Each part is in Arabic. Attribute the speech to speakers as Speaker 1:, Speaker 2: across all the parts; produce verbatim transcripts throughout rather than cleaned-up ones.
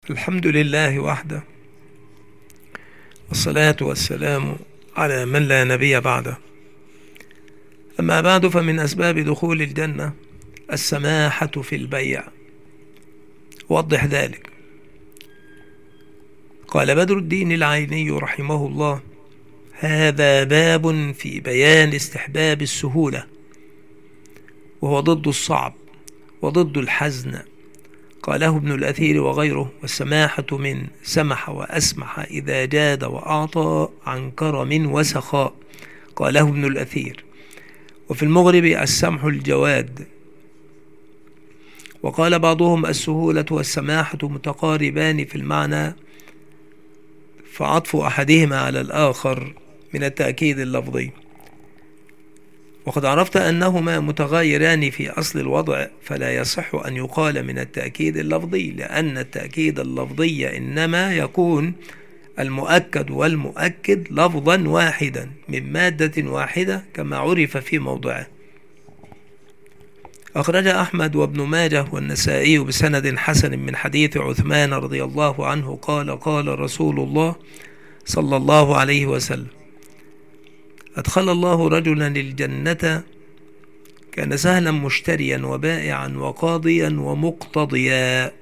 Speaker 1: الحمد لله وحده، والصلاة والسلام على من لا نبي بعده. أما بعد، فمن أسباب دخول الجنة السماحة في البيع. وضح ذلك. قال بدر الدين العيني رحمه الله: هذا باب في بيان استحباب السهولة، وهو ضد الصعب وضد الحزن. قاله ابن الأثير وغيره: والسماحة من سمح وأسمح إذا جاد وأعطى عن كرم وسخاء. قاله ابن الأثير. وفي المغرب: السمح الجواد. وقال بعضهم: السهولة والسماحة متقاربان في المعنى، فعطف أحدهما على الآخر من التأكيد اللفظي. وقد عرفت أنهما متغايران في أصل الوضع، فلا يصح أن يقال من التأكيد اللفظي، لأن التأكيد اللفظي إنما يكون المؤكد والمؤكد لفظا واحدا من مادة واحدة، كما عرف في موضعه. أخرج أحمد وابن ماجه والنسائي بسند حسن من حديث عثمان رضي الله عنه قال: قال رسول الله صلى الله عليه وسلم: أدخل الله رجلا الجنة كان سهلا مشتريا وبائعا وقاضيا ومقتضيا.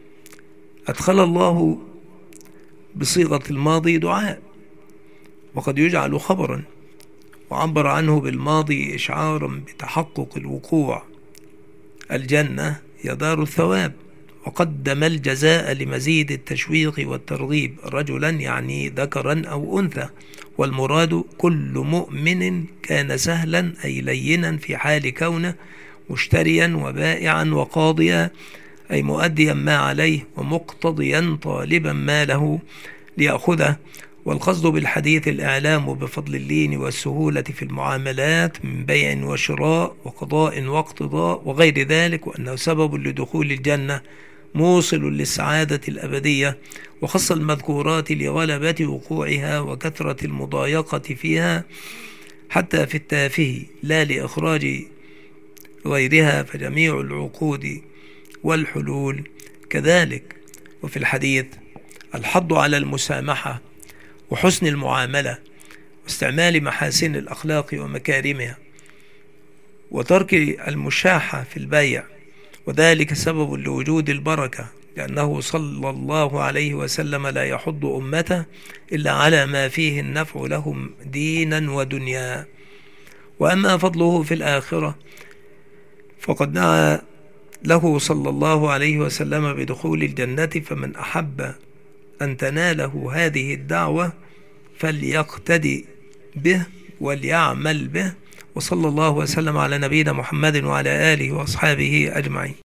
Speaker 1: أدخل الله بصيغة الماضي دعاء، وقد يجعل خبرا، وعبر عنه بالماضي إشعارا بتحقق الوقوع. الجنة هي دار الثواب، وقدم الجزاء لمزيد التشويق والترغيب. رجلا يعني ذكرا أو أنثى، والمراد كل مؤمن كان سهلا أي لينا في حال كونه مشتريا وبائعا وقاضيا أي مؤديا ما عليه، ومقتضيا طالبا ما له ليأخذه. والقصد بالحديث الإعلام بفضل اللين والسهولة في المعاملات من بيع وشراء وقضاء واقتضاء وغير ذلك، وأنه سبب لدخول الجنة موصل للسعادة الأبدية. وخص المذكورات لغلبة وقوعها وكثرة المضايقة فيها حتى في التافه، لا لإخراج غيرها، فجميع العقود والحلول كذلك. وفي الحديث الحض على المسامحة وحسن المعاملة واستعمال محاسن الأخلاق ومكارمها، وترك المشاحة في البيع، وذلك سبب لوجود البركة، لأنه صلى الله عليه وسلم لا يحض أمته إلا على ما فيه النفع لهم دينا ودنيا. وأما فضله في الآخرة فقد دعا له صلى الله عليه وسلم بدخول الجنة، فمن أحب أن تناله هذه الدعوة فليقتدي به وليعمل به. وصلى الله وسلم على نبينا محمد وعلى آله وأصحابه أجمعين.